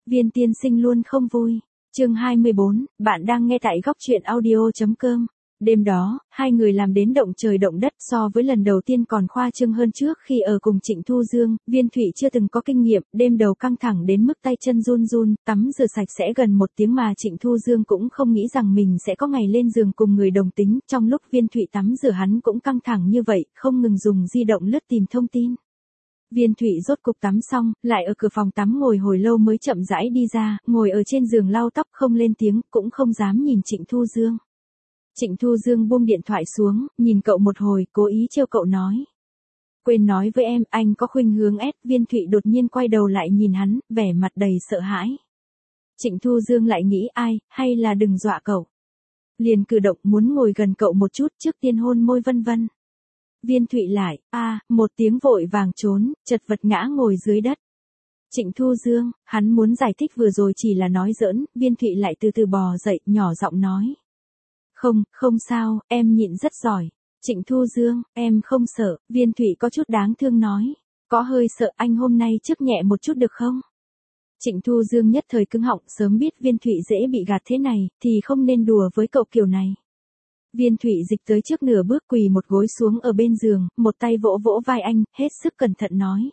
Viên tiên sinh luôn không vui. Chương 24, bạn đang nghe tại góc truyện audio.com. Đêm đó, hai người làm đến động trời động đất, so với lần đầu tiên còn khoa trương hơn trước khi ở cùng Trịnh Thu Dương. Viên Thụy chưa từng có kinh nghiệm, đêm đầu căng thẳng đến mức tay chân run run, tắm rửa sạch sẽ gần 1 tiếng mà Trịnh Thu Dương cũng không nghĩ rằng mình sẽ có ngày lên giường cùng người đồng tính. Trong lúc Viên Thụy tắm rửa hắn cũng căng thẳng như vậy, không ngừng dùng di động lướt tìm thông tin. Viên Thụy rốt cục tắm xong, lại ở cửa phòng tắm ngồi hồi lâu mới chậm rãi đi ra, ngồi ở trên giường lau tóc không lên tiếng, cũng không dám nhìn Trịnh Thu Dương. Trịnh Thu Dương buông điện thoại xuống, nhìn cậu một hồi, cố ý trêu cậu nói. Quên nói với em, anh có khuynh hướng S. Viên Thụy đột nhiên quay đầu lại nhìn hắn, vẻ mặt đầy sợ hãi. Trịnh Thu Dương lại nghĩ ai, hay là đừng dọa cậu. Liền cử động muốn ngồi gần cậu một chút trước tiên hôn môi vân vân. Viên Thụy lại, một tiếng vội vàng trốn, chật vật ngã ngồi dưới đất. Trịnh Thu Dương, hắn muốn giải thích vừa rồi chỉ là nói giỡn, Viên Thụy lại từ từ bò dậy, nhỏ giọng nói. Không sao, em nhịn rất giỏi. Trịnh Thu Dương, em không sợ, Viên Thụy có chút đáng thương nói. Có hơi sợ, anh hôm nay trước nhẹ một chút được không? Trịnh Thu Dương nhất thời cứng họng, sớm biết Viên Thụy dễ bị gạt thế này, thì không nên đùa với cậu kiểu này. Viên Thụy dịch tới trước nửa bước, quỳ một gối xuống ở bên giường, một tay vỗ vỗ vai anh, hết sức cẩn thận nói.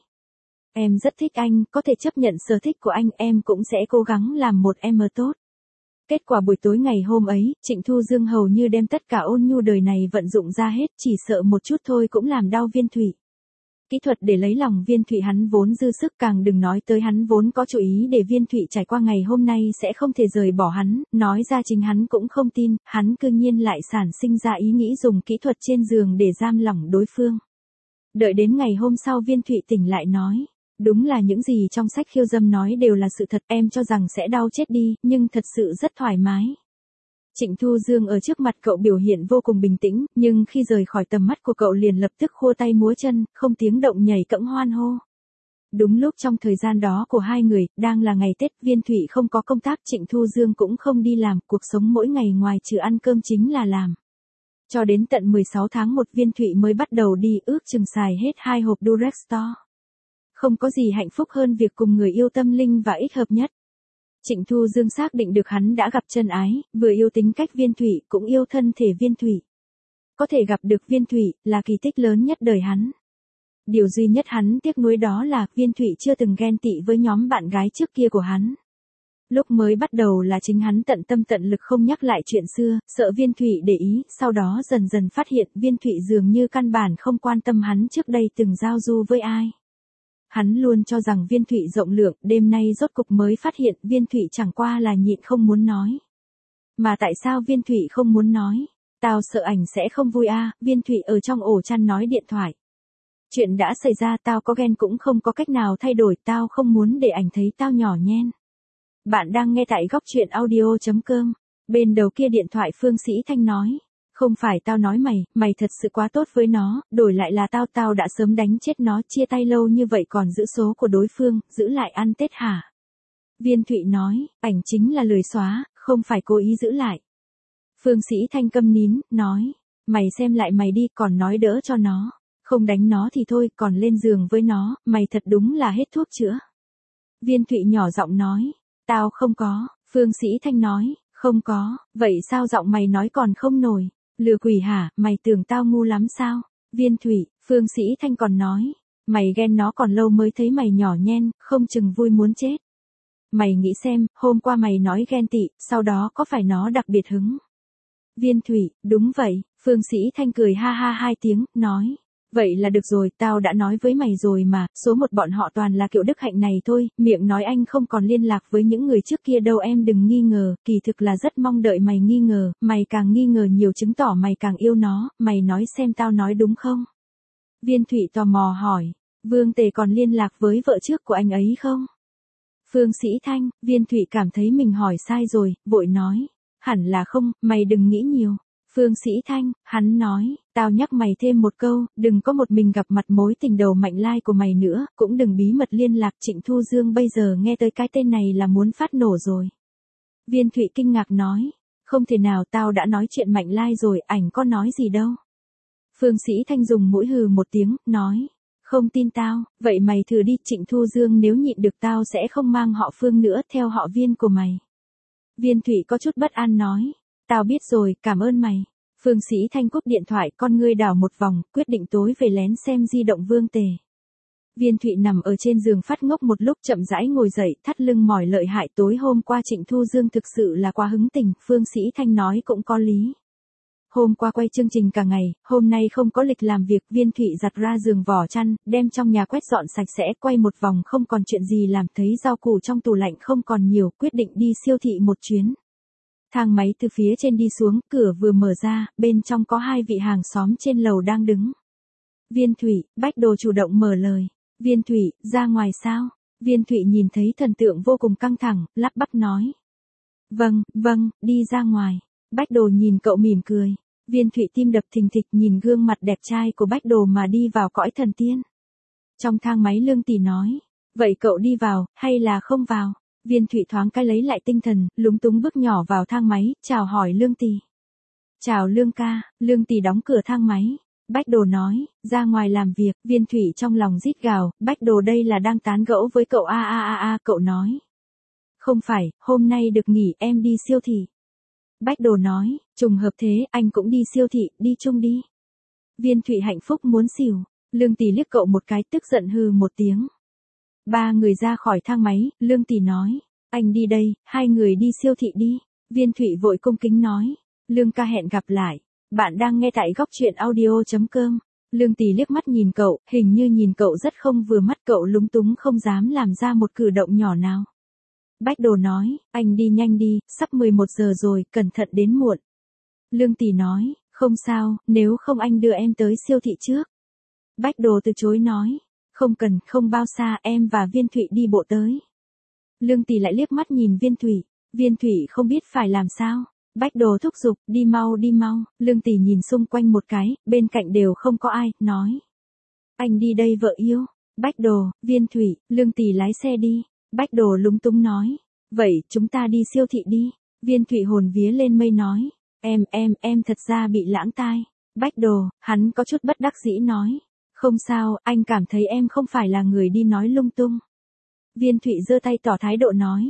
Em rất thích anh, có thể chấp nhận sở thích của anh, em cũng sẽ cố gắng làm một em tốt. Kết quả buổi tối ngày hôm ấy, Trịnh Thu Dương hầu như đem tất cả ôn nhu đời này vận dụng ra hết, chỉ sợ một chút thôi cũng làm đau Viên Thụy. Kỹ thuật để lấy lòng Viên Thụy hắn vốn dư sức, càng đừng nói tới hắn vốn có chủ ý để Viên Thụy trải qua ngày hôm nay sẽ không thể rời bỏ hắn, nói ra chính hắn cũng không tin, hắn cư nhiên lại sản sinh ra ý nghĩ dùng kỹ thuật trên giường để giam lỏng đối phương. Đợi đến ngày hôm sau Viên Thụy tỉnh lại nói. Đúng là những gì trong sách khiêu dâm nói đều là sự thật, em cho rằng sẽ đau chết đi, nhưng thật sự rất thoải mái. Trịnh Thu Dương ở trước mặt cậu biểu hiện vô cùng bình tĩnh, nhưng khi rời khỏi tầm mắt của cậu liền lập tức khua tay múa chân, không tiếng động nhảy cẫng hoan hô. Đúng lúc trong thời gian đó của hai người, đang là ngày Tết, Viên Thụy không có công tác, Trịnh Thu Dương cũng không đi làm, cuộc sống mỗi ngày ngoài trừ ăn cơm chính là làm. Cho đến tận 16 tháng 1 Viên Thụy mới bắt đầu đi, ước chừng xài hết 2 hộp Durex to. Không có gì hạnh phúc hơn việc cùng người yêu tâm linh và ích hợp nhất. Trịnh Thu Dương xác định được hắn đã gặp chân ái, vừa yêu tính cách Viên Thụy, cũng yêu thân thể Viên Thụy. Có thể gặp được Viên Thụy, là kỳ tích lớn nhất đời hắn. Điều duy nhất hắn tiếc nuối đó là, Viên Thụy chưa từng ghen tị với nhóm bạn gái trước kia của hắn. Lúc mới bắt đầu là chính hắn tận tâm tận lực không nhắc lại chuyện xưa, sợ Viên Thụy để ý, sau đó dần dần phát hiện Viên Thụy dường như căn bản không quan tâm hắn trước đây từng giao du với ai. Hắn luôn cho rằng Viên Thụy rộng lượng, đêm nay rốt cục mới phát hiện Viên Thụy chẳng qua là nhịn không muốn nói. Mà tại sao Viên Thụy không muốn nói? Tao sợ ảnh sẽ không vui Viên Thụy ở trong ổ chăn nói điện thoại. Chuyện đã xảy ra, tao có ghen cũng không có cách nào thay đổi, tao không muốn để ảnh thấy tao nhỏ nhen. Bạn đang nghe tại góc truyện audio.com. Bên đầu kia điện thoại Phương Sĩ Thanh nói. Không phải tao nói mày thật sự quá tốt với nó, đổi lại là tao đã sớm đánh chết nó, chia tay lâu như vậy còn giữ số của đối phương, giữ lại ăn Tết hả? Viên Thụy nói, ảnh chính là lười xóa, không phải cố ý giữ lại. Phương Sĩ Thanh câm nín, nói, mày xem lại mày đi, còn nói đỡ cho nó, không đánh nó thì thôi, còn lên giường với nó, mày thật đúng là hết thuốc chữa. Viên Thụy nhỏ giọng nói, tao không có, Phương Sĩ Thanh nói, không có, vậy sao giọng mày nói còn không nổi? Lừa quỷ hả, mày tưởng tao ngu lắm sao? Viên Thụy, Phương Sĩ Thanh còn nói, mày ghen nó còn lâu mới thấy mày nhỏ nhen, không chừng vui muốn chết. Mày nghĩ xem, hôm qua mày nói ghen tị, sau đó có phải nó đặc biệt hứng? Viên Thụy, đúng vậy, Phương Sĩ Thanh cười ha ha 2 tiếng, nói, vậy là được rồi, tao đã nói với mày rồi mà, số một bọn họ toàn là kiểu đức hạnh này thôi, miệng nói anh không còn liên lạc với những người trước kia đâu, em đừng nghi ngờ, kỳ thực là rất mong đợi mày nghi ngờ, mày càng nghi ngờ nhiều chứng tỏ mày càng yêu nó, mày nói xem tao nói đúng không? Viên Thụy tò mò hỏi, Vương Tề còn liên lạc với vợ trước của anh ấy không? Phương Sĩ Thanh, Viên Thụy cảm thấy mình hỏi sai rồi, vội nói, hẳn là không, mày đừng nghĩ nhiều. Phương Sĩ Thanh, hắn nói, tao nhắc mày thêm một câu, đừng có một mình gặp mặt mối tình đầu Mạnh Lai của mày nữa, cũng đừng bí mật liên lạc. Trịnh Thu Dương bây giờ nghe tới cái tên này là muốn phát nổ rồi. Viên Thụy kinh ngạc nói, không thể nào, tao đã nói chuyện Mạnh Lai rồi, ảnh có nói gì đâu. Phương Sĩ Thanh dùng mũi hừ một tiếng, nói, Không tin tao, vậy mày thử đi, Trịnh Thu Dương nếu nhịn được tao sẽ không mang họ Phương nữa theo họ Viên của mày. Viên Thụy có chút bất an nói. Tao biết rồi, cảm ơn mày. Phương Sĩ Thanh cúp điện thoại, con ngươi đảo một vòng, quyết định tối về lén xem di động Vương Tề. Viên Thụy nằm ở trên giường phát ngốc một lúc chậm rãi ngồi dậy, thắt lưng mỏi lợi hại. Tối hôm qua Trịnh Thu Dương thực sự là quá hứng tình, Phương Sĩ Thanh nói cũng có lý. Hôm qua quay chương trình cả ngày, hôm nay không có lịch làm việc, Viên Thụy giặt ra giường vỏ chăn, đem trong nhà quét dọn sạch sẽ, quay một vòng không còn chuyện gì làm, thấy rau củ trong tủ lạnh không còn nhiều, quyết định đi siêu thị một chuyến. Thang máy từ phía trên đi xuống, cửa vừa mở ra, bên trong có hai vị hàng xóm trên lầu đang đứng. Viên Thụy, Bách Đồ chủ động mở lời. Viên Thụy, ra ngoài sao? Viên Thụy nhìn thấy thần tượng vô cùng căng thẳng, lắp bắp nói. Vâng, đi ra ngoài. Bách Đồ nhìn cậu mỉm cười. Viên Thụy tim đập thình thịch nhìn gương mặt đẹp trai của Bách Đồ mà đi vào cõi thần tiên. Trong thang máy Lương Tỷ nói. Vậy cậu đi vào, hay là không vào? Viên Thụy thoáng cái lấy lại tinh thần, lúng túng bước nhỏ vào thang máy, chào hỏi Lương Tỷ. Chào Lương ca, Lương Tỷ đóng cửa thang máy. Bách Đồ nói, ra ngoài làm việc, Viên Thụy trong lòng rít gào, Bách Đồ đây là đang tán gẫu với cậu cậu nói. Không phải, hôm nay được nghỉ em đi siêu thị. Bách Đồ nói, trùng hợp thế, anh cũng đi siêu thị, đi chung đi. Viên Thụy hạnh phúc muốn xỉu, Lương Tỷ liếc cậu một cái tức giận hừ một tiếng. Ba người ra khỏi thang máy, Lương Tỷ nói, anh đi đây, hai người đi siêu thị đi. Viên Thụy vội cung kính nói, Lương ca hẹn gặp lại. Bạn đang nghe tại góc truyện audio.com. Lương Tỷ liếc mắt nhìn cậu, hình như nhìn cậu rất không vừa mắt, cậu lúng túng không dám làm ra một cử động nhỏ nào. Bách Đồ nói, anh đi nhanh đi, sắp 11 giờ rồi, cẩn thận đến muộn. Lương Tỷ nói, không sao, nếu không anh đưa em tới siêu thị trước. Bách Đồ từ chối nói, không cần, không bao xa, em và Viên Thụy đi bộ tới. Lương Tỷ lại liếc mắt nhìn Viên Thụy, Viên Thụy không biết phải làm sao. Bách Đồ thúc giục, đi mau. Lương Tỷ nhìn xung quanh một cái, bên cạnh đều không có ai, nói. Anh đi đây vợ yêu. Bách Đồ, Viên Thụy, Lương Tỷ lái xe đi. Bách Đồ lúng túng nói. Vậy, chúng ta đi siêu thị đi. Viên Thụy hồn vía lên mây nói. Em thật ra bị lãng tai. Bách Đồ, hắn có chút bất đắc dĩ nói. Không sao, anh cảm thấy em không phải là người đi nói lung tung. Viên Thụy giơ tay tỏ thái độ nói.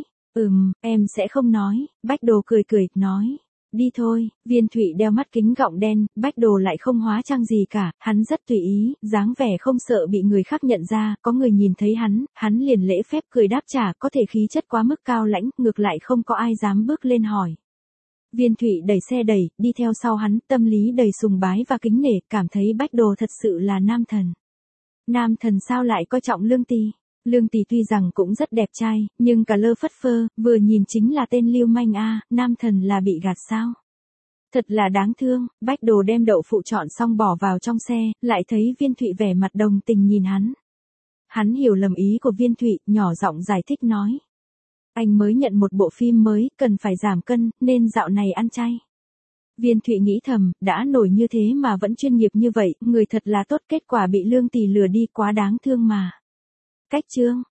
Em sẽ không nói. Bách Đồ cười, nói. Đi thôi. Viên Thụy đeo mắt kính gọng đen, Bách Đồ lại không hóa trang gì cả, hắn rất tùy ý, dáng vẻ không sợ bị người khác nhận ra, có người nhìn thấy hắn liền lễ phép cười đáp trả, có thể khí chất quá mức cao lãnh, ngược lại không có ai dám bước lên hỏi. Viên Thụy đẩy xe đẩy, đi theo sau hắn, tâm lý đầy sùng bái và kính nể, cảm thấy Bách Đồ thật sự là nam thần. Nam thần sao lại coi trọng Lương Tỷ? Lương Tỷ tuy rằng cũng rất đẹp trai, nhưng cả lơ phất phơ, vừa nhìn chính là tên lưu manh nam thần là bị gạt sao? Thật là đáng thương. Bách Đồ đem đậu phụ chọn xong bỏ vào trong xe, lại thấy Viên Thụy vẻ mặt đồng tình nhìn hắn. Hắn hiểu lầm ý của Viên Thụy, nhỏ giọng giải thích nói. Anh mới nhận một bộ phim mới, cần phải giảm cân, nên dạo này ăn chay. Viên Thụy nghĩ thầm, đã nổi như thế mà vẫn chuyên nghiệp như vậy, người thật là tốt, kết quả bị Lương Tỷ lừa đi, quá đáng thương mà. Cách chương